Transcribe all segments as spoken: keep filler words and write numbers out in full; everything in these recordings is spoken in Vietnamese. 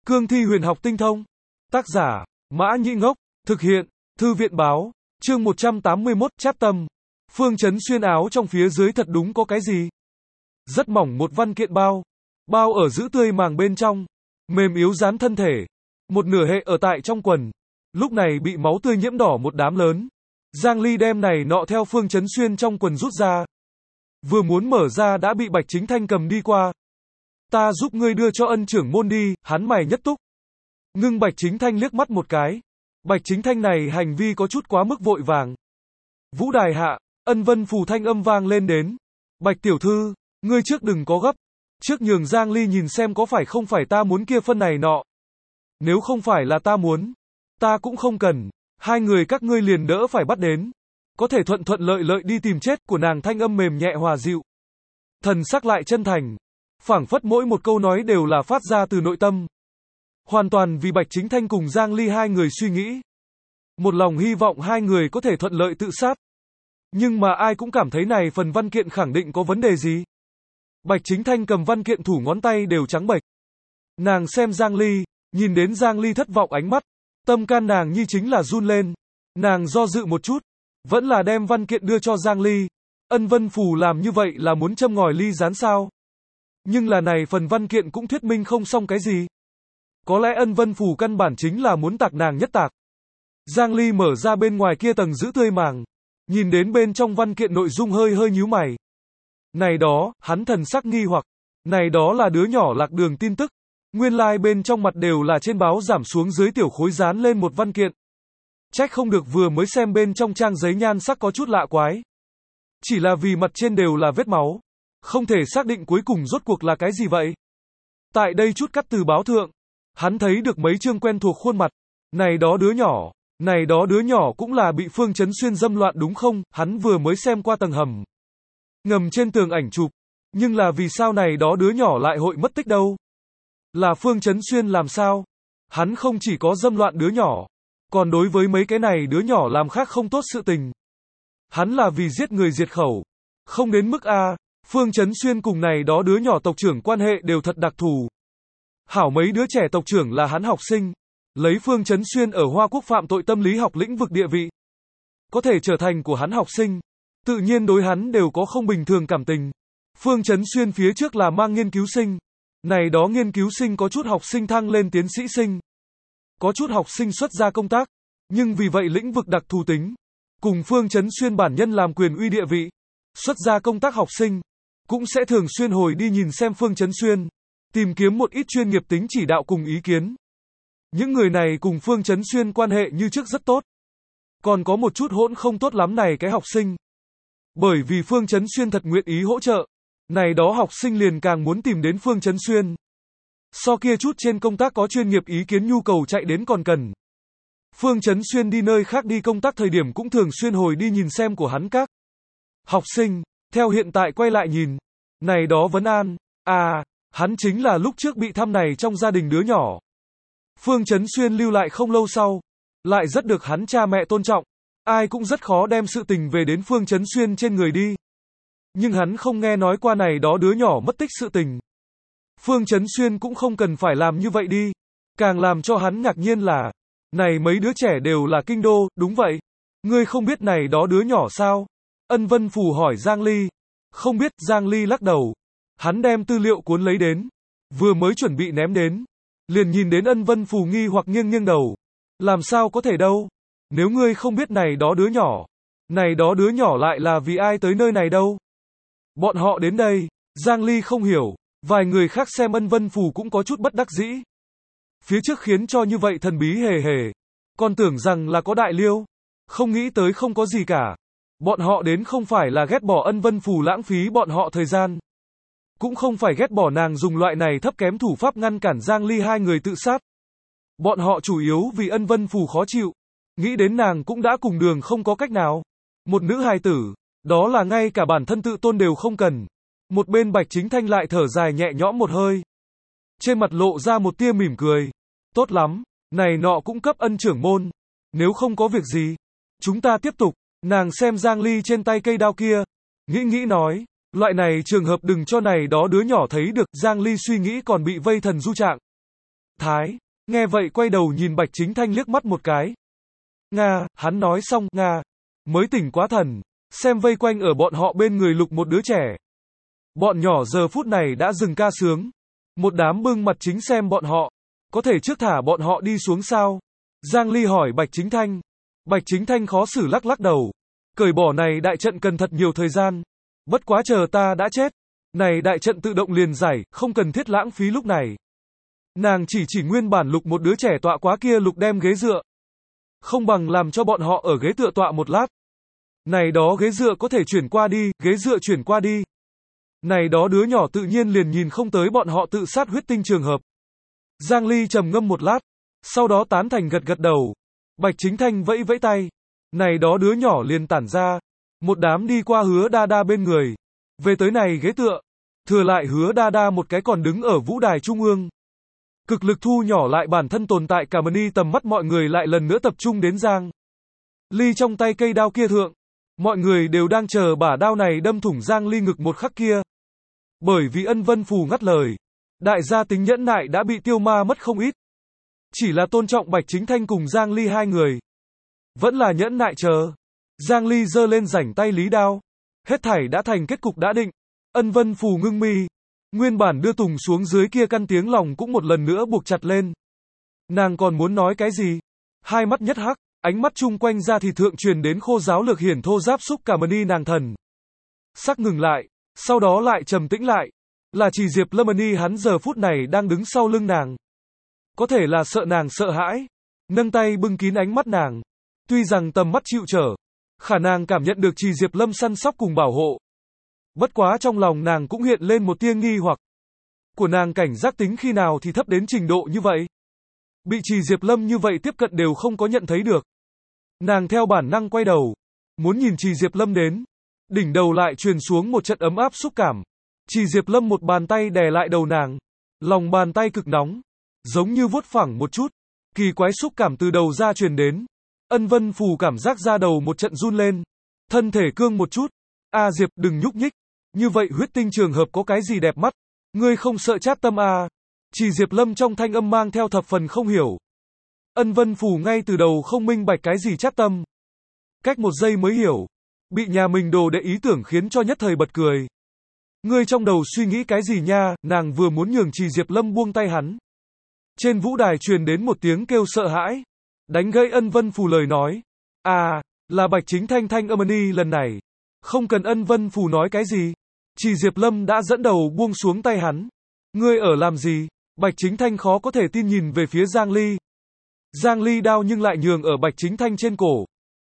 Cương thi huyền học tinh thông. Tác giả, Mã Nhĩ Ngốc. Thực hiện, Thư viện báo. Chương một trăm tám mươi mốt, Cháp tâm. Phương Chấn Xuyên áo trong phía dưới thật đúng có cái gì? Rất mỏng một văn kiện bao. Bao ở giữ tươi màng bên trong. Mềm yếu dán thân thể. Một nửa hệ ở tại trong quần. Lúc này bị máu tươi nhiễm đỏ một đám lớn. Giang Ly đem này nọ theo Phương Chấn Xuyên trong quần rút ra. Vừa muốn mở ra đã bị Bạch Chính Thanh cầm đi qua. Ta giúp ngươi đưa cho Ân trưởng môn đi, hắn mày nhất túc. Ngưng Bạch Chính Thanh liếc mắt một cái. Bạch Chính Thanh này hành vi có chút quá mức vội vàng. Vũ đài hạ, Ân Vân Phù thanh âm vang lên đến. Bạch tiểu thư, ngươi trước đừng có gấp. Trước nhường Giang Ly nhìn xem có phải không phải ta muốn kia phân này nọ. Nếu không phải là ta muốn, ta cũng không cần. Hai người các ngươi liền đỡ phải bắt đến. Có thể thuận thuận lợi lợi đi tìm chết của nàng thanh âm mềm nhẹ hòa dịu. Thần sắc lại chân thành. Phảng phất mỗi một câu nói đều là phát ra từ nội tâm. Hoàn toàn vì Bạch Chính Thanh cùng Giang Ly hai người suy nghĩ. Một lòng hy vọng hai người có thể thuận lợi tự sát. Nhưng mà ai cũng cảm thấy này phần văn kiện khẳng định có vấn đề gì. Bạch Chính Thanh cầm văn kiện thủ ngón tay đều trắng bệch. Nàng xem Giang Ly, nhìn đến Giang Ly thất vọng ánh mắt. Tâm can nàng như chính là run lên. Nàng do dự một chút. Vẫn là đem văn kiện đưa cho Giang Ly. Ân Vân Phù làm như vậy là muốn châm ngòi ly gián sao? Nhưng là này phần văn kiện cũng thuyết minh không xong cái gì. Có lẽ Ân Vân Phù căn bản chính là muốn tạc nàng nhất tạc. Giang Ly mở ra bên ngoài kia tầng giữ tươi màng. Nhìn đến bên trong văn kiện nội dung hơi hơi nhíu mày. Này đó, hắn thần sắc nghi hoặc. Này đó là đứa nhỏ lạc đường tin tức. Nguyên lai like bên trong mặt đều là trên báo giảm xuống dưới tiểu khối dán lên một văn kiện. Trách không được vừa mới xem bên trong trang giấy nhan sắc có chút lạ quái. Chỉ là vì mặt trên đều là vết máu. Không thể xác định cuối cùng rốt cuộc là cái gì vậy. Tại đây chút cắt từ báo thượng. Hắn thấy được mấy chương quen thuộc khuôn mặt. Này đó đứa nhỏ. Này đó đứa nhỏ cũng là bị Phương Chấn Xuyên dâm loạn đúng không? Hắn vừa mới xem qua tầng hầm. Ngầm trên tường ảnh chụp. Nhưng là vì sao này đó đứa nhỏ lại hội mất tích đâu? Là Phương Chấn Xuyên làm sao? Hắn không chỉ có dâm loạn đứa nhỏ. Còn đối với mấy cái này đứa nhỏ làm khác không tốt sự tình. Hắn là vì giết người diệt khẩu. Không đến mức A. Phương Chấn Xuyên cùng này đó đứa nhỏ tộc trưởng quan hệ đều thật đặc thù. Hảo mấy đứa trẻ tộc trưởng là hắn học sinh. Lấy Phương Chấn Xuyên ở Hoa Quốc phạm tội tâm lý học lĩnh vực địa vị. Có thể trở thành của hắn học sinh. Tự nhiên đối hắn đều có không bình thường cảm tình. Phương Chấn Xuyên phía trước là mang nghiên cứu sinh. Này đó nghiên cứu sinh có chút học sinh thăng lên tiến sĩ sinh. Có chút học sinh xuất ra công tác. Nhưng vì vậy lĩnh vực đặc thù tính. Cùng Phương Chấn Xuyên bản nhân làm quyền uy địa vị. Xuất ra công tác học sinh. Cũng sẽ thường xuyên hồi đi nhìn xem Phương Chấn Xuyên. Tìm kiếm một ít chuyên nghiệp tính chỉ đạo cùng ý kiến. Những người này cùng Phương Chấn Xuyên quan hệ như trước rất tốt. Còn có một chút hỗn không tốt lắm này cái học sinh. Bởi vì Phương Chấn Xuyên thật nguyện ý hỗ trợ. Này đó học sinh liền càng muốn tìm đến Phương Chấn Xuyên. So kia chút trên công tác có chuyên nghiệp ý kiến nhu cầu chạy đến còn cần. Phương Chấn Xuyên đi nơi khác đi công tác thời điểm cũng thường xuyên hồi đi nhìn xem của hắn các học sinh. Theo hiện tại quay lại nhìn. Này đó vấn an. À, hắn chính là lúc trước bị thăm này trong gia đình đứa nhỏ. Phương Chấn Xuyên lưu lại không lâu sau. Lại rất được hắn cha mẹ tôn trọng. Ai cũng rất khó đem sự tình về đến Phương Chấn Xuyên trên người đi. Nhưng hắn không nghe nói qua này đó đứa nhỏ mất tích sự tình. Phương Chấn Xuyên cũng không cần phải làm như vậy đi. Càng làm cho hắn ngạc nhiên là. Này mấy đứa trẻ đều là kinh đô, đúng vậy. Ngươi không biết này đó đứa nhỏ sao? Ân Vân Phù hỏi Giang Ly. Không biết, Giang Ly lắc đầu. Hắn đem tư liệu cuốn lấy đến. Vừa mới chuẩn bị ném đến. Liền nhìn đến Ân Vân Phù nghi hoặc nghiêng nghiêng đầu. Làm sao có thể đâu? Nếu ngươi không biết này đó đứa nhỏ. Này đó đứa nhỏ lại là vì ai tới nơi này đâu? Bọn họ đến đây. Giang Ly không hiểu. Vài người khác xem Ân Vân Phù cũng có chút bất đắc dĩ. Phía trước khiến cho như vậy thần bí hề hề. Còn tưởng rằng là có đại liêu. Không nghĩ tới không có gì cả. Bọn họ đến không phải là ghét bỏ Ân Vân Phù lãng phí bọn họ thời gian. Cũng không phải ghét bỏ nàng dùng loại này thấp kém thủ pháp ngăn cản Giang Ly hai người tự sát. Bọn họ chủ yếu vì Ân Vân Phù khó chịu. Nghĩ đến nàng cũng đã cùng đường không có cách nào. Một nữ hài tử. Đó là ngay cả bản thân tự tôn đều không cần. Một bên Bạch Chính Thanh lại thở dài nhẹ nhõm một hơi. Trên mặt lộ ra một tia mỉm cười. Tốt lắm. Này nọ cũng cấp Ân trưởng môn. Nếu không có việc gì. Chúng ta tiếp tục. Nàng xem Giang Ly trên tay cây đao kia. Nghĩ nghĩ nói. Loại này trường hợp đừng cho này đó đứa nhỏ thấy được. Giang Ly suy nghĩ còn bị vây thần du trạng. thái. Nghe vậy quay đầu nhìn Bạch Chính Thanh liếc mắt một cái. Nga, hắn nói xong, Nga, mới tỉnh quá thần, xem vây quanh ở bọn họ bên người lục một đứa trẻ. Bọn nhỏ giờ phút này đã dừng ca sướng. Một đám bưng mặt chính xem bọn họ. Có thể trước thả bọn họ đi xuống sao? Giang Ly hỏi Bạch Chính Thanh. Bạch Chính Thanh khó xử lắc lắc đầu. Cởi bỏ này đại trận cần thật nhiều thời gian. Bất quá chờ ta đã chết. Này đại trận tự động liền giải, không cần thiết lãng phí lúc này. Nàng chỉ chỉ nguyên bản lục một đứa trẻ tọa quá kia lục đem ghế dựa. Không bằng làm cho bọn họ ở ghế tựa tọa một lát. Này đó ghế dựa có thể chuyển qua đi, ghế dựa chuyển qua đi. Này đó đứa nhỏ tự nhiên liền nhìn không tới bọn họ tự sát huyết tinh trường hợp. Giang Ly trầm ngâm một lát, sau đó tán thành gật gật đầu. Bạch Chính Thanh vẫy vẫy tay. Này đó đứa nhỏ liền tản ra. Một đám đi qua Hứa Đa Đa bên người. Về tới này ghế tựa. Thừa lại Hứa Đa Đa một cái còn đứng ở vũ đài trung ương. Cực lực thu nhỏ lại bản thân tồn tại cả mani tầm mắt mọi người lại lần nữa tập trung đến Giang Ly trong tay cây đao kia thượng. Mọi người đều đang chờ bả đao này đâm thủng Giang Ly ngực một khắc kia. Bởi vì Ân Vân Phù ngắt lời. Đại gia tính nhẫn nại đã bị tiêu ma mất không ít. Chỉ là tôn trọng Bạch Chính Thanh cùng Giang Ly hai người. Vẫn là nhẫn nại chờ. Giang Ly giơ lên rảnh tay lý đao. Hết thảy đã thành kết cục đã định. Ân Vân Phù ngưng mi. Nguyên bản đưa tùng xuống dưới kia căn tiếng lòng cũng một lần nữa buộc chặt lên. Nàng còn muốn nói cái gì? Hai mắt nhất hắc, ánh mắt chung quanh ra thì thượng truyền đến khô giáo lược hiển thô giáp xúc cả mani nàng thần. Sắc ngừng lại, sau đó lại trầm tĩnh lại. Là chỉ Diệp Lâm Ni hắn giờ phút này đang đứng sau lưng nàng. Có thể là sợ nàng sợ hãi. Nâng tay bưng kín ánh mắt nàng. Tuy rằng tầm mắt chịu trở. Khả năng cảm nhận được chỉ Diệp Lâm săn sóc cùng bảo hộ. Bất quá trong lòng nàng cũng hiện lên một tia nghi hoặc. Của nàng cảnh giác tính khi nào thì thấp đến trình độ như vậy. Bị Trì Diệp Lâm như vậy tiếp cận đều không có nhận thấy được. Nàng theo bản năng quay đầu. Muốn nhìn Trì Diệp Lâm đến. Đỉnh đầu lại truyền xuống một trận ấm áp xúc cảm. Trì Diệp Lâm một bàn tay đè lại đầu nàng. Lòng bàn tay cực nóng. Giống như vuốt phẳng một chút. Kỳ quái xúc cảm từ đầu ra truyền đến. Ân Vân Phù cảm giác ra đầu một trận run lên. Thân thể cương một chút. A Diệp đừng nhúc nhích. Như vậy huyết tinh trường hợp có cái gì đẹp mắt. Ngươi không sợ chát tâm à. Chỉ Diệp Lâm trong thanh âm mang theo thập phần không hiểu. Ân Vân Phù ngay từ đầu không minh bạch cái gì chát tâm. Cách một giây mới hiểu. Bị nhà mình đồ đệ ý tưởng khiến cho nhất thời bật cười. Ngươi trong đầu suy nghĩ cái gì nha, nàng vừa muốn nhường Trì Diệp Lâm buông tay hắn. Trên vũ đài truyền đến một tiếng kêu sợ hãi. Đánh gãy Ân Vân Phù lời nói. À, là Bạch Chính Thanh thanh âm ni lần này. Không cần Ân Vân Phù nói cái gì. Trì Diệp Lâm đã dẫn đầu buông xuống tay hắn. Ngươi ở làm gì? Bạch Chính Thanh khó có thể tin nhìn về phía Giang Ly. Giang Ly đao nhưng lại nhường ở Bạch Chính Thanh trên cổ.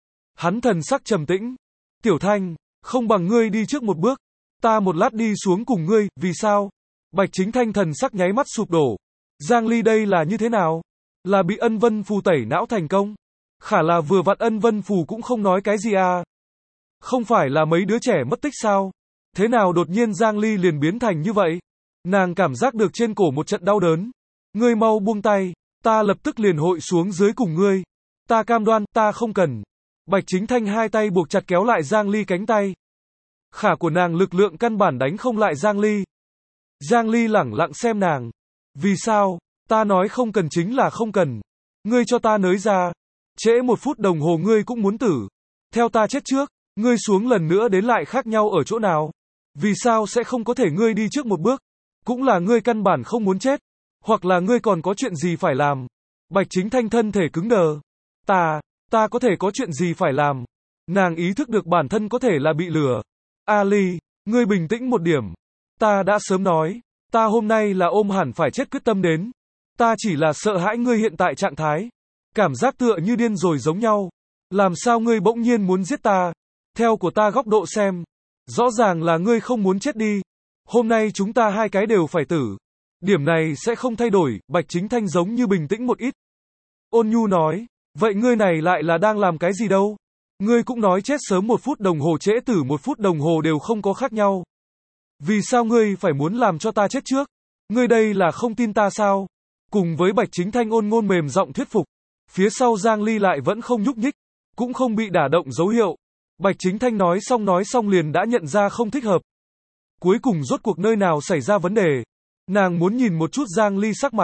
Hắn thần sắc trầm tĩnh. Tiểu Thanh, không bằng ngươi đi trước một bước. Ta một lát đi xuống cùng ngươi, vì sao? Bạch Chính Thanh thần sắc nháy mắt sụp đổ. Giang Ly đây là như thế nào? Là bị Ân Vân Phù tẩy não thành công? Khả là vừa vặn Ân Vân Phù cũng không nói cái gì à? Không phải là mấy đứa trẻ mất tích sao? Thế nào đột nhiên Giang Ly liền biến thành như vậy? Nàng cảm giác được trên cổ một trận đau đớn. Ngươi mau buông tay, ta lập tức liền hội xuống dưới cùng ngươi. Ta cam đoan, ta không cần. Bạch Chính Thanh hai tay buộc chặt kéo lại Giang Ly cánh tay. Khả của nàng lực lượng căn bản đánh không lại Giang Ly. Giang Ly lẳng lặng xem nàng. Vì sao? Ta nói không cần chính là không cần. Ngươi cho ta nới ra. Trễ một phút đồng hồ ngươi cũng muốn tử. Theo ta chết trước, ngươi xuống lần nữa đến lại khác nhau ở chỗ nào? Vì sao sẽ không có thể ngươi đi trước một bước? Cũng là ngươi căn bản không muốn chết. Hoặc là ngươi còn có chuyện gì phải làm. Bạch Chính Thanh thân thể cứng đờ. Ta, ta có thể có chuyện gì phải làm. Nàng ý thức được bản thân có thể là bị lừa. Ali, ngươi bình tĩnh một điểm. Ta đã sớm nói. Ta hôm nay là ôm hẳn phải chết quyết tâm đến. Ta chỉ là sợ hãi ngươi hiện tại trạng thái. Cảm giác tựa như điên rồi giống nhau. Làm sao ngươi bỗng nhiên muốn giết ta? Theo của ta góc độ xem. Rõ ràng là ngươi không muốn chết đi. Hôm nay chúng ta hai cái đều phải tử. Điểm này sẽ không thay đổi, Bạch Chính Thanh giống như bình tĩnh một ít. Ôn Nhu nói, vậy ngươi này lại là đang làm cái gì đâu? Ngươi cũng nói chết sớm một phút đồng hồ trễ tử một phút đồng hồ đều không có khác nhau. Vì sao ngươi phải muốn làm cho ta chết trước? Ngươi đây là không tin ta sao? Cùng với Bạch Chính Thanh ôn ngôn mềm giọng thuyết phục. Phía sau Giang Ly lại vẫn không nhúc nhích. Cũng không bị đả động dấu hiệu. Bạch Chính Thanh nói xong nói xong liền đã nhận ra không thích hợp. Cuối cùng rốt cuộc nơi nào xảy ra vấn đề. Nàng muốn nhìn một chút Giang Ly sắc mặt.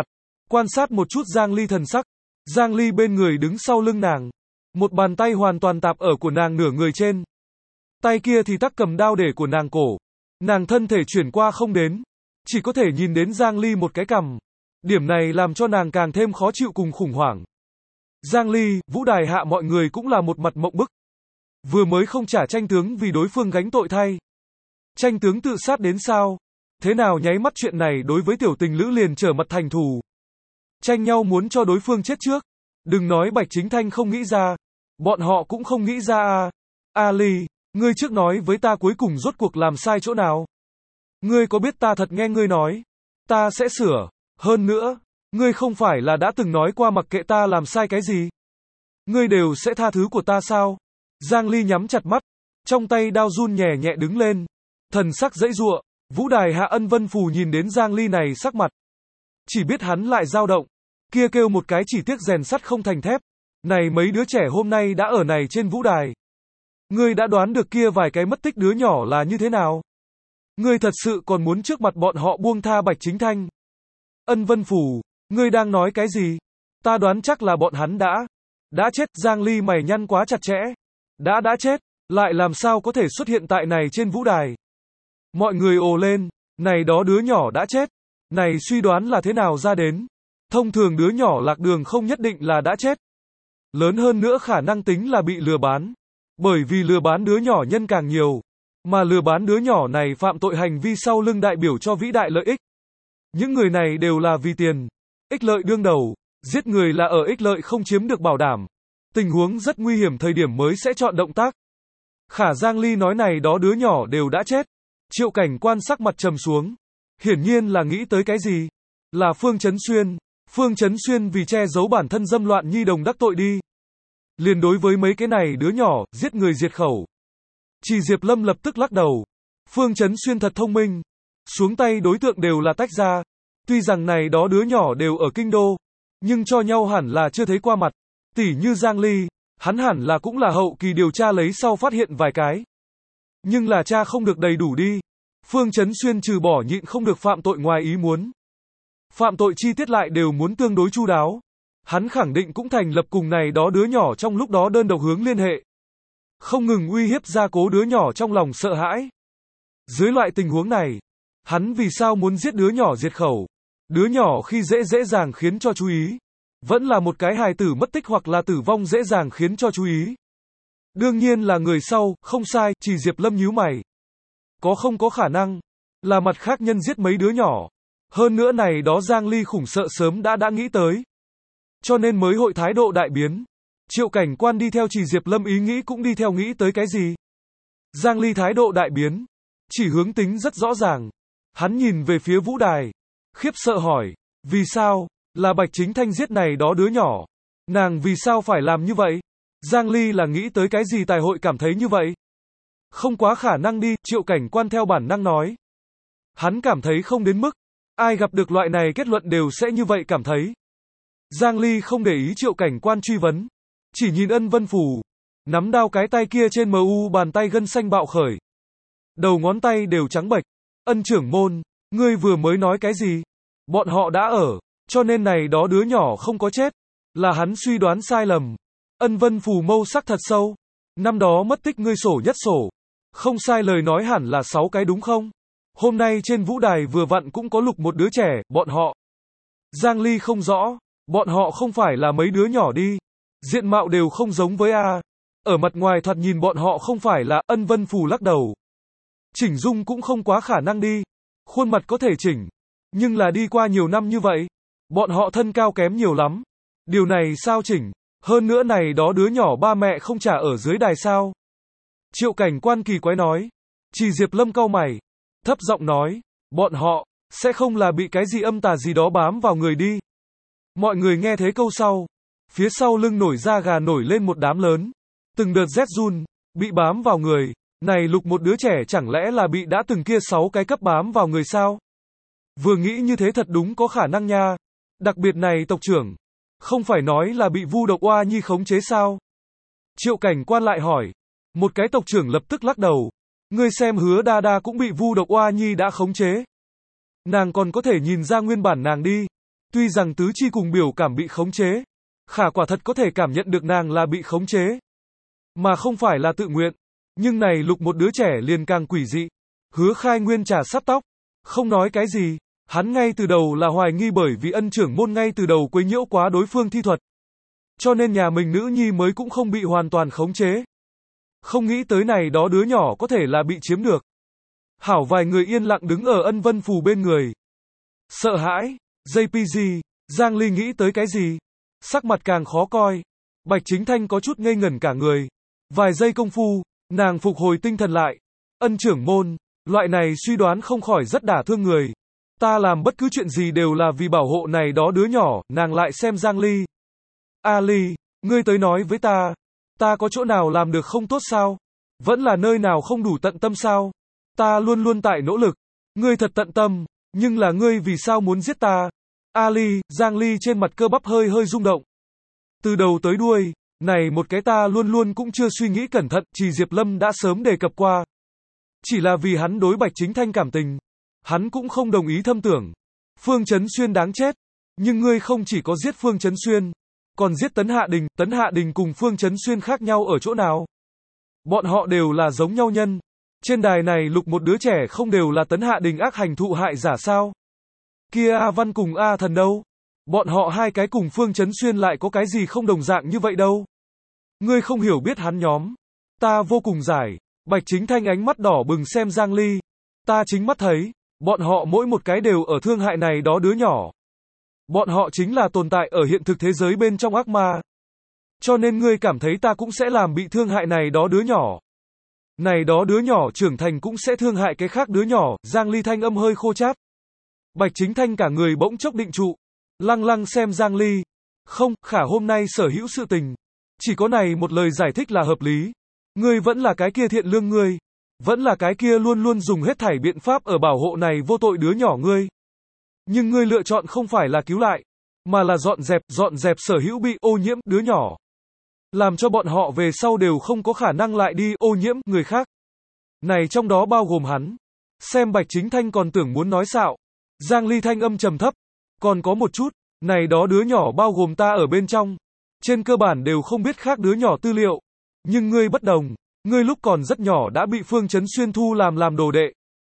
Quan sát một chút Giang Ly thần sắc. Giang Ly bên người đứng sau lưng nàng. Một bàn tay hoàn toàn tạp ở của nàng nửa người trên. Tay kia thì tắc cầm đao để của nàng cổ. Nàng thân thể chuyển qua không đến. Chỉ có thể nhìn đến Giang Ly một cái cằm. Điểm này làm cho nàng càng thêm khó chịu cùng khủng hoảng. Giang Ly, vũ đài hạ mọi người cũng là một mặt mộng bức. Vừa mới không trả tranh tướng vì đối phương gánh tội thay. Tranh tướng tự sát đến sao? Thế nào nháy mắt chuyện này đối với tiểu tình lữ liền trở mặt thành thù. Tranh nhau muốn cho đối phương chết trước. Đừng nói Bạch Chính Thanh không nghĩ ra. Bọn họ cũng không nghĩ ra à. A Ly, ngươi trước nói với ta cuối cùng rốt cuộc làm sai chỗ nào? Ngươi có biết ta thật nghe ngươi nói. Ta sẽ sửa. Hơn nữa, ngươi không phải là đã từng nói qua mặc kệ ta làm sai cái gì. Ngươi đều sẽ tha thứ của ta sao? Giang Ly nhắm chặt mắt. Trong tay đao run nhẹ nhẹ đứng lên. Thần sắc dãy giụa. Vũ đài hạ Ân Vân Phù nhìn đến Giang Ly này sắc mặt. Chỉ biết hắn lại dao động. Kia kêu một cái chỉ tiếc rèn sắt không thành thép. Này mấy đứa trẻ hôm nay đã ở này trên vũ đài. Ngươi đã đoán được kia vài cái mất tích đứa nhỏ là như thế nào? Ngươi thật sự còn muốn trước mặt bọn họ buông tha Bạch Chính Thanh? Ân Vân Phù, ngươi đang nói cái gì? Ta đoán chắc là bọn hắn đã, đã chết. Giang Ly mày nhăn quá chặt chẽ. Đã đã chết, lại làm sao có thể xuất hiện tại này trên vũ đài? Mọi người ồ lên, này đó đứa nhỏ đã chết. Này suy đoán là thế nào ra đến? Thông thường đứa nhỏ lạc đường không nhất định là đã chết. Lớn hơn nữa khả năng tính là bị lừa bán. Bởi vì lừa bán đứa nhỏ nhân càng nhiều. Mà lừa bán đứa nhỏ này phạm tội hành vi sau lưng đại biểu cho vĩ đại lợi ích. Những người này đều là vì tiền. Ích lợi đương đầu. Giết người là ở ích lợi không chiếm được bảo đảm. Tình huống rất nguy hiểm thời điểm mới sẽ chọn động tác. Khả Giang Ly nói này đó đứa nhỏ đều đã chết. Triệu Cảnh Quan sắc mặt trầm xuống. Hiển nhiên là nghĩ tới cái gì? Là Phương Chấn Xuyên. Phương Chấn Xuyên vì che giấu bản thân dâm loạn nhi đồng đắc tội đi. Liền đối với mấy cái này đứa nhỏ, giết người diệt khẩu. Chỉ Diệp Lâm lập tức lắc đầu. Phương Chấn Xuyên thật thông minh. Xuống tay đối tượng đều là tách ra. Tuy rằng này đó đứa nhỏ đều ở kinh đô. Nhưng cho nhau hẳn là chưa thấy qua mặt. Tỉ như Giang Ly. Hắn hẳn là cũng là hậu kỳ điều tra lấy sau phát hiện vài cái. Nhưng là cha không được đầy đủ đi. Phương Chấn Xuyên trừ bỏ nhịn không được phạm tội ngoài ý muốn. Phạm tội chi tiết lại đều muốn tương đối chu đáo. Hắn khẳng định cũng thành lập cùng này đó đứa nhỏ trong lúc đó đơn độc hướng liên hệ. Không ngừng uy hiếp gia cố đứa nhỏ trong lòng sợ hãi. Dưới loại tình huống này, hắn vì sao muốn giết đứa nhỏ diệt khẩu? Đứa nhỏ khi dễ dễ dàng khiến cho chú ý. Vẫn là một cái hài tử mất tích hoặc là tử vong dễ dàng khiến cho chú ý. Đương nhiên là người sau, không sai, chỉ Diệp Lâm nhíu mày. Có không có khả năng, là mặt khác nhân giết mấy đứa nhỏ. Hơn nữa này đó Giang Ly khủng sợ sớm đã đã nghĩ tới. Cho nên mới hội thái độ đại biến. Triệu Cảnh Quan đi theo chỉ Diệp Lâm ý nghĩ cũng đi theo nghĩ tới cái gì. Giang Ly thái độ đại biến. Chỉ hướng tính rất rõ ràng. Hắn nhìn về phía vũ đài. Khiếp sợ hỏi. Vì sao? Là Bạch Chính Thanh giết này đó đứa nhỏ. Nàng vì sao phải làm như vậy? Giang Ly là nghĩ tới cái gì tài hội cảm thấy như vậy? Không quá khả năng đi, Triệu Cảnh Quan theo bản năng nói. Hắn cảm thấy không đến mức. Ai gặp được loại này kết luận đều sẽ như vậy cảm thấy. Giang Ly không để ý Triệu Cảnh Quan truy vấn. Chỉ nhìn Ân Vân Phù. Nắm đao cái tay kia trên mờ u bàn tay gân xanh bạo khởi. Đầu ngón tay đều trắng bệch. Ân trưởng môn, ngươi vừa mới nói cái gì? Bọn họ đã ở, cho nên này đó đứa nhỏ không có chết. Là hắn suy đoán sai lầm. Ân Vân Phù mâu sắc thật sâu. Năm đó mất tích ngươi sổ nhất sổ. Không sai lời nói hẳn là sáu cái đúng không? Hôm nay trên vũ đài vừa vặn cũng có lục một đứa trẻ, bọn họ. Giang Ly không rõ, bọn họ không phải là mấy đứa nhỏ đi. Diện mạo đều không giống với A. Ở mặt ngoài thoạt nhìn bọn họ không phải là. Ân Vân Phù lắc đầu. Chỉnh dung cũng không quá khả năng đi. Khuôn mặt có thể chỉnh. Nhưng là đi qua nhiều năm như vậy. Bọn họ thân cao kém nhiều lắm. Điều này sao chỉnh? Hơn nữa này đó đứa nhỏ ba mẹ không trả ở dưới đài sao? Triệu Cảnh Quan kỳ quái nói. Chỉ Diệp Lâm cau mày. Thấp giọng nói. Bọn họ, sẽ không là bị cái gì âm tà gì đó bám vào người đi. Mọi người nghe thế câu sau. Phía sau lưng nổi da gà nổi lên một đám lớn. Từng đợt rét run, bị bám vào người. Này lục một đứa trẻ chẳng lẽ là bị đã từng kia sáu cái cấp bám vào người sao? Vừa nghĩ như thế thật đúng có khả năng nha. Đặc biệt này tộc trưởng. Không phải nói là bị Vu Độc Oa Nhi khống chế sao? Triệu Cảnh Quan lại hỏi. Một cái tộc trưởng lập tức lắc đầu. Ngươi xem Hứa Đa Đa cũng bị Vu Độc Oa Nhi đã khống chế. Nàng còn có thể nhìn ra nguyên bản nàng đi. Tuy rằng tứ chi cùng biểu cảm bị khống chế, Khả quả thật có thể cảm nhận được nàng là bị khống chế, mà không phải là tự nguyện. Nhưng này Lục một đứa trẻ liền càng quỷ dị. Hứa Khai Nguyên chà sát tóc, không nói cái gì, hắn ngay từ đầu là hoài nghi bởi vì ân trưởng môn ngay từ đầu quấy nhiễu quá đối phương thi thuật. Cho nên nhà mình nữ nhi mới cũng không bị hoàn toàn khống chế. Không nghĩ tới này đó đứa nhỏ có thể là bị chiếm được. Hảo vài người yên lặng đứng ở Ân Vân Phù bên người. Sợ hãi, gi pê giê, Giang Ly nghĩ tới cái gì? Sắc mặt càng khó coi. Bạch Chính Thanh có chút ngây ngẩn cả người. Vài giây công phu, nàng phục hồi tinh thần lại. Ân trưởng môn, loại này suy đoán không khỏi rất đả thương người. Ta làm bất cứ chuyện gì đều là vì bảo hộ này đó đứa nhỏ, nàng lại xem Giang Ly. A Ly, ngươi tới nói với ta, ta có chỗ nào làm được không tốt sao? Vẫn là nơi nào không đủ tận tâm sao? Ta luôn luôn tại nỗ lực. Ngươi thật tận tâm, nhưng là ngươi vì sao muốn giết ta? A Ly, Giang Ly trên mặt cơ bắp hơi hơi rung động. Từ đầu tới đuôi, này một cái ta luôn luôn cũng chưa suy nghĩ cẩn thận, chỉ Diệp Lâm đã sớm đề cập qua. Chỉ là vì hắn đối Bạch Chính Thanh cảm tình, hắn cũng không đồng ý thâm tưởng. Phương Chấn Xuyên đáng chết, nhưng ngươi không chỉ có giết Phương Chấn Xuyên, còn giết Tấn Hạ Đình, Tấn Hạ Đình cùng Phương Chấn Xuyên khác nhau ở chỗ nào? Bọn họ đều là giống nhau nhân. Trên đài này Lục một đứa trẻ không đều là Tấn Hạ Đình ác hành thụ hại giả sao? Kia A Văn cùng A Thần đâu? Bọn họ hai cái cùng Phương Chấn Xuyên lại có cái gì không đồng dạng như vậy đâu? Ngươi không hiểu biết hắn nhóm. Ta vô cùng giải. Bạch Chính Thanh ánh mắt đỏ bừng xem Giang Ly. Ta chính mắt thấy, bọn họ mỗi một cái đều ở thương hại này đó đứa nhỏ. Bọn họ chính là tồn tại ở hiện thực thế giới bên trong ác ma. Cho nên ngươi cảm thấy ta cũng sẽ làm bị thương hại này đó đứa nhỏ. Này đó đứa nhỏ trưởng thành cũng sẽ thương hại cái khác đứa nhỏ. Giang Ly thanh âm hơi khô chát. Bạch Chính Thanh cả người bỗng chốc định trụ. Lăng lăng xem Giang Ly. Không, Khả hôm nay sở hữu sự tình. Chỉ có này một lời giải thích là hợp lý. Ngươi vẫn là cái kia thiện lương ngươi. Vẫn là cái kia luôn luôn dùng hết thảy biện pháp ở bảo hộ này vô tội đứa nhỏ ngươi. Nhưng ngươi lựa chọn không phải là cứu lại, mà là dọn dẹp, dọn dẹp sở hữu bị ô nhiễm đứa nhỏ. Làm cho bọn họ về sau đều không có khả năng lại đi ô nhiễm người khác. Này trong đó bao gồm hắn. Xem Bạch Chính Thanh còn tưởng muốn nói xạo. Giang Ly thanh âm trầm thấp. Còn có một chút, này đó đứa nhỏ bao gồm ta ở bên trong. Trên cơ bản đều không biết khác đứa nhỏ tư liệu. Nhưng ngươi bất đồng, ngươi lúc còn rất nhỏ đã bị Phương Chấn Xuyên thu làm làm đồ đệ.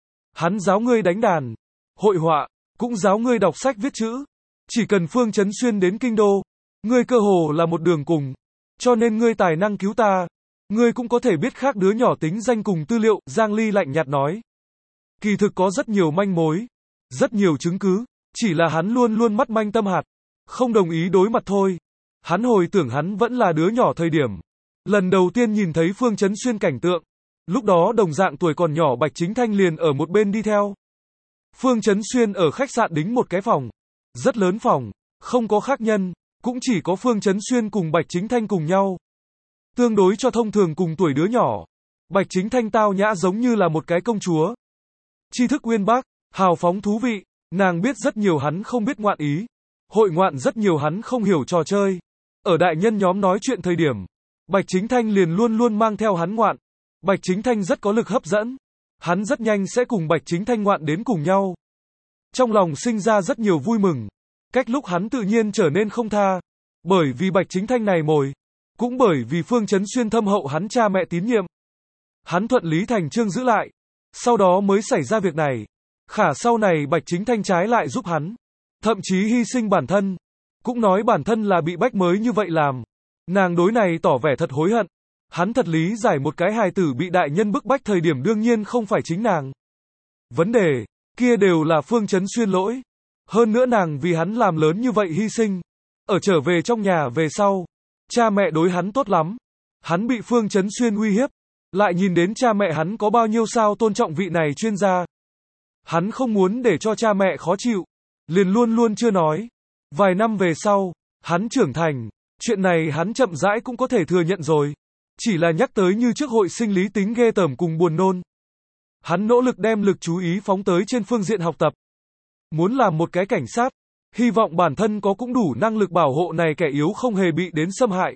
Hắn giáo ngươi đánh đàn, hội họa, cũng giáo ngươi đọc sách viết chữ. Chỉ cần Phương Chấn Xuyên đến kinh đô, ngươi cơ hồ là một đường cùng. Cho nên ngươi tài năng cứu ta. Ngươi cũng có thể biết khác đứa nhỏ tính danh cùng tư liệu, Giang Ly lạnh nhạt nói. Kỳ thực có rất nhiều manh mối, rất nhiều chứng cứ, chỉ là hắn luôn luôn mắt manh tâm hạt, không đồng ý đối mặt thôi. Hắn hồi tưởng hắn vẫn là đứa nhỏ thời điểm. Lần đầu tiên nhìn thấy Phương Chấn Xuyên cảnh tượng, lúc đó đồng dạng tuổi còn nhỏ Bạch Chính Thanh liền ở một bên đi theo. Phương Chấn Xuyên ở khách sạn đính một cái phòng, rất lớn phòng, không có khác nhân, cũng chỉ có Phương Chấn Xuyên cùng Bạch Chính Thanh cùng nhau. Tương đối cho thông thường cùng tuổi đứa nhỏ, Bạch Chính Thanh tao nhã giống như là một cái công chúa. Tri thức uyên bác, hào phóng thú vị, nàng biết rất nhiều hắn không biết ngoạn ý, hội ngoạn rất nhiều hắn không hiểu trò chơi. Ở đại nhân nhóm nói chuyện thời điểm, Bạch Chính Thanh liền luôn luôn mang theo hắn ngoạn. Bạch Chính Thanh rất có lực hấp dẫn. Hắn rất nhanh sẽ cùng Bạch Chính Thanh ngoạn đến cùng nhau. Trong lòng sinh ra rất nhiều vui mừng. Cách lúc hắn tự nhiên trở nên không tha. Bởi vì Bạch Chính Thanh này mồi. Cũng bởi vì Phương Chấn Xuyên thâm hậu hắn cha mẹ tín nhiệm. Hắn thuận lý thành chương giữ lại. Sau đó mới xảy ra việc này. Khả sau này Bạch Chính Thanh trái lại giúp hắn. Thậm chí hy sinh bản thân. Cũng nói bản thân là bị bách mới như vậy làm. Nàng đối này tỏ vẻ thật hối hận. Hắn thật lý giải một cái hài tử bị đại nhân bức bách thời điểm đương nhiên không phải chính nàng. Vấn đề, kia đều là Phương Chấn Xuyên lỗi. Hơn nữa nàng vì hắn làm lớn như vậy hy sinh. Ở trở về trong nhà về sau, cha mẹ đối hắn tốt lắm. Hắn bị Phương Chấn Xuyên uy hiếp. Lại nhìn đến cha mẹ hắn có bao nhiêu sao tôn trọng vị này chuyên gia. Hắn không muốn để cho cha mẹ khó chịu. Liền luôn luôn chưa nói. Vài năm về sau, hắn trưởng thành. Chuyện này hắn chậm rãi cũng có thể thừa nhận rồi. Chỉ là nhắc tới như trước hội sinh lý tính ghê tởm cùng buồn nôn. Hắn nỗ lực đem lực chú ý phóng tới trên phương diện học tập. Muốn làm một cái cảnh sát, hy vọng bản thân có cũng đủ năng lực bảo hộ này kẻ yếu không hề bị đến xâm hại.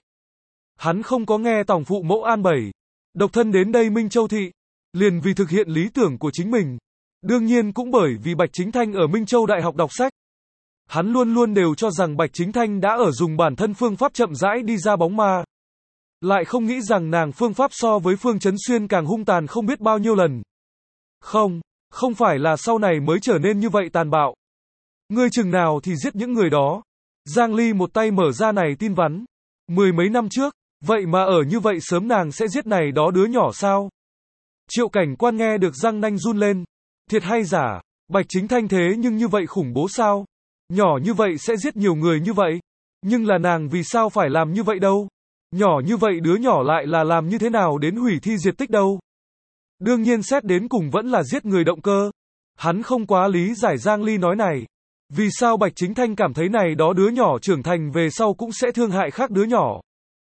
Hắn không có nghe tòng phụ mẫu an bẩy, độc thân đến đây Minh Châu Thị, liền vì thực hiện lý tưởng của chính mình. Đương nhiên cũng bởi vì Bạch Chính Thanh ở Minh Châu Đại học đọc sách. Hắn luôn luôn đều cho rằng Bạch Chính Thanh đã ở dùng bản thân phương pháp chậm rãi đi ra bóng ma. Lại không nghĩ rằng nàng phương pháp so với Phương Chấn Xuyên càng hung tàn không biết bao nhiêu lần. Không, không phải là sau này mới trở nên như vậy tàn bạo. Ngươi chừng nào thì giết những người đó. Giang Ly một tay mở ra này tin vắn. Mười mấy năm trước, vậy mà ở như vậy sớm nàng sẽ giết này đó đứa nhỏ sao? Triệu Cảnh Quan nghe được răng nanh run lên. Thiệt hay giả, Bạch Chính Thanh thế nhưng như vậy khủng bố sao? Nhỏ như vậy sẽ giết nhiều người như vậy? Nhưng là nàng vì sao phải làm như vậy đâu? Nhỏ như vậy đứa nhỏ lại là làm như thế nào đến hủy thi diệt tích đâu? Đương nhiên xét đến cùng vẫn là giết người động cơ. Hắn không quá lý giải Giang Ly nói này. Vì sao Bạch Chính Thanh cảm thấy này đó đứa nhỏ trưởng thành về sau cũng sẽ thương hại khác đứa nhỏ?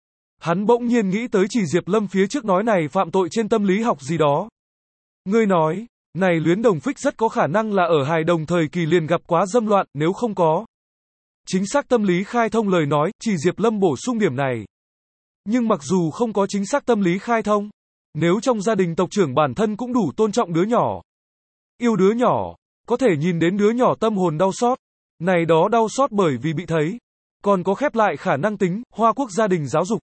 Hắn bỗng nhiên nghĩ tới Chỉ Diệp Lâm phía trước nói này phạm tội trên tâm lý học gì đó. Ngươi nói, này Luyến Đồng Phích rất có khả năng là ở hài đồng thời kỳ liền gặp quá dâm loạn, nếu không có chính xác tâm lý khai thông lời nói, Chỉ Diệp Lâm bổ sung điểm này. Nhưng mặc dù không có chính xác tâm lý khai thông, nếu trong gia đình tộc trưởng bản thân cũng đủ tôn trọng đứa nhỏ, yêu đứa nhỏ, có thể nhìn đến đứa nhỏ tâm hồn đau xót, này đó đau xót bởi vì bị thấy, còn có khép lại khả năng tính, Hoa Quốc gia đình giáo dục.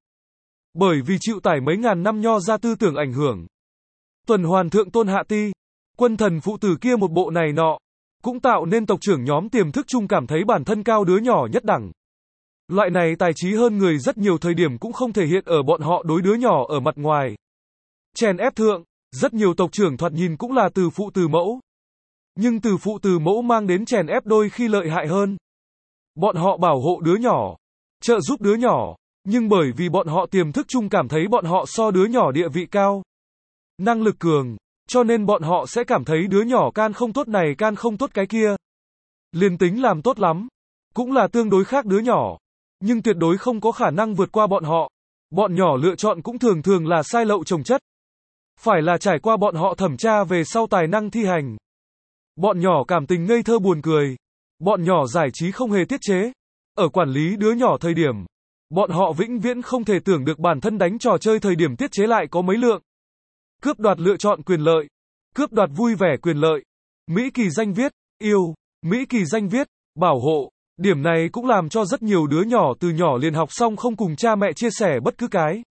Bởi vì chịu tải mấy ngàn năm nho ra tư tưởng ảnh hưởng. Tuần hoàn thượng tôn hạ ti, quân thần phụ tử kia một bộ này nọ, cũng tạo nên tộc trưởng nhóm tiềm thức chung cảm thấy bản thân cao đứa nhỏ nhất đẳng. Loại này tài trí hơn người rất nhiều thời điểm cũng không thể hiện ở bọn họ đối đứa nhỏ ở mặt ngoài. Chèn ép thượng, rất nhiều tộc trưởng thoạt nhìn cũng là từ phụ từ mẫu. Nhưng từ phụ từ mẫu mang đến chèn ép đôi khi lợi hại hơn. Bọn họ bảo hộ đứa nhỏ, trợ giúp đứa nhỏ, nhưng bởi vì bọn họ tiềm thức chung cảm thấy bọn họ so đứa nhỏ địa vị cao, năng lực cường, cho nên bọn họ sẽ cảm thấy đứa nhỏ can không tốt này can không tốt cái kia. Liền tính làm tốt lắm, cũng là tương đối khác đứa nhỏ, nhưng tuyệt đối không có khả năng vượt qua bọn họ. Bọn nhỏ lựa chọn cũng thường thường là sai lậu chồng chất. Phải là trải qua bọn họ thẩm tra về sau tài năng thi hành. Bọn nhỏ cảm tình ngây thơ buồn cười. Bọn nhỏ giải trí không hề tiết chế. Ở quản lý đứa nhỏ thời điểm, bọn họ vĩnh viễn không thể tưởng được bản thân đánh trò chơi thời điểm tiết chế lại có mấy lượng. Cướp đoạt lựa chọn quyền lợi. Cướp đoạt vui vẻ quyền lợi. Mỹ kỳ danh viết, yêu. Mỹ kỳ danh viết, bảo hộ. Điểm này cũng làm cho rất nhiều đứa nhỏ từ nhỏ liền học xong không cùng cha mẹ chia sẻ bất cứ cái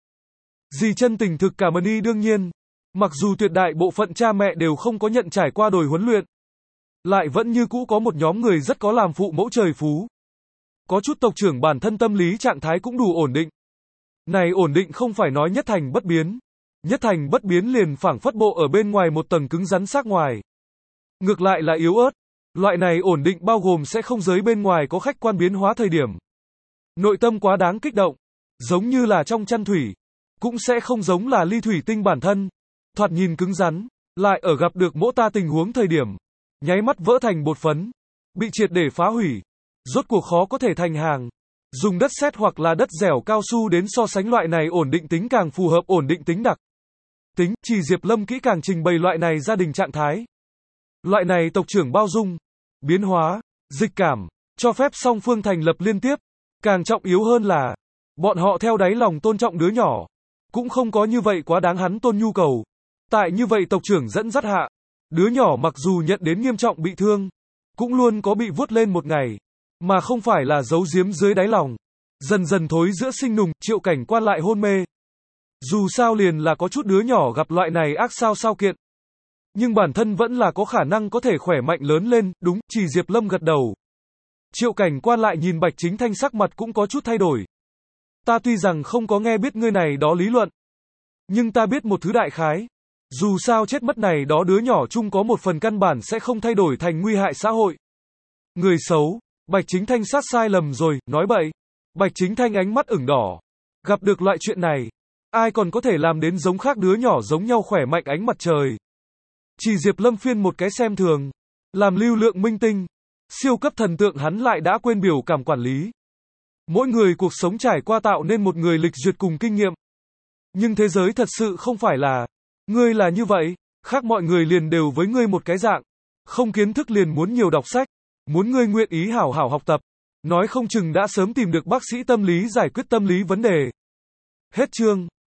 gì chân tình thực cảm ơn y đương nhiên. Mặc dù tuyệt đại bộ phận cha mẹ đều không có nhận trải qua đồi huấn luyện, lại vẫn như cũ có một nhóm người rất có làm phụ mẫu trời phú. Có chút tộc trưởng bản thân tâm lý trạng thái cũng đủ ổn định. Này ổn định không phải nói nhất thành bất biến. Nhất thành bất biến liền phảng phất bộ ở bên ngoài một tầng cứng rắn xác ngoài. Ngược lại là yếu ớt. Loại này ổn định bao gồm sẽ không giới bên ngoài có khách quan biến hóa thời điểm. Nội tâm quá đáng kích động. Giống như là trong chăn thủy. Cũng sẽ không giống là ly thủy tinh bản thân. Thoạt nhìn cứng rắn. Lại ở gặp được mỗ ta tình huống thời điểm. Nháy mắt vỡ thành bột phấn. Bị triệt để phá hủy. Rốt cuộc khó có thể thành hàng. Dùng đất sét hoặc là đất dẻo cao su đến so sánh loại này ổn định tính càng phù hợp ổn định tính đặc tính. Chỉ Diệp Lâm kỹ càng trình bày loại này gia đình trạng thái. Loại này tộc trưởng bao dung, biến hóa, dịch cảm, cho phép song phương thành lập liên tiếp. Càng trọng yếu hơn là, bọn họ theo đáy lòng tôn trọng đứa nhỏ. Cũng không có như vậy quá đáng hắn tôn nhu cầu. Tại như vậy tộc trưởng dẫn dắt hạ, đứa nhỏ mặc dù nhận đến nghiêm trọng bị thương, cũng luôn có bị vuốt lên một ngày, mà không phải là giấu giếm dưới đáy lòng. Dần dần thối giữa sinh nùng, Triệu Cảnh Quan lại hôn mê. Dù sao liền là có chút đứa nhỏ gặp loại này ác sao sao kiện. Nhưng bản thân vẫn là có khả năng có thể khỏe mạnh lớn lên, đúng, Chỉ Diệp Lâm gật đầu. Triệu Cảnh Quan lại nhìn Bạch Chính Thanh sắc mặt cũng có chút thay đổi. Ta tuy rằng không có nghe biết ngươi này đó lý luận, nhưng ta biết một thứ đại khái. Dù sao chết mất này đó đứa nhỏ chung có một phần căn bản sẽ không thay đổi thành nguy hại xã hội. Người xấu, Bạch Chính Thanh sát sai lầm rồi, nói bậy. Bạch Chính Thanh ánh mắt ửng đỏ. Gặp được loại chuyện này, ai còn có thể làm đến giống khác đứa nhỏ giống nhau khỏe mạnh ánh mặt trời. Chỉ Diệp Lâm phiên một cái xem thường. Làm lưu lượng minh tinh. Siêu cấp thần tượng hắn lại đã quên biểu cảm quản lý. Mỗi người cuộc sống trải qua tạo nên một người lịch duyệt cùng kinh nghiệm. Nhưng thế giới thật sự không phải là ngươi là như vậy, khác mọi người liền đều với ngươi một cái dạng. Không kiến thức liền muốn nhiều đọc sách. Muốn ngươi nguyện ý hảo hảo học tập. Nói không chừng đã sớm tìm được bác sĩ tâm lý giải quyết tâm lý vấn đề. Hết chương.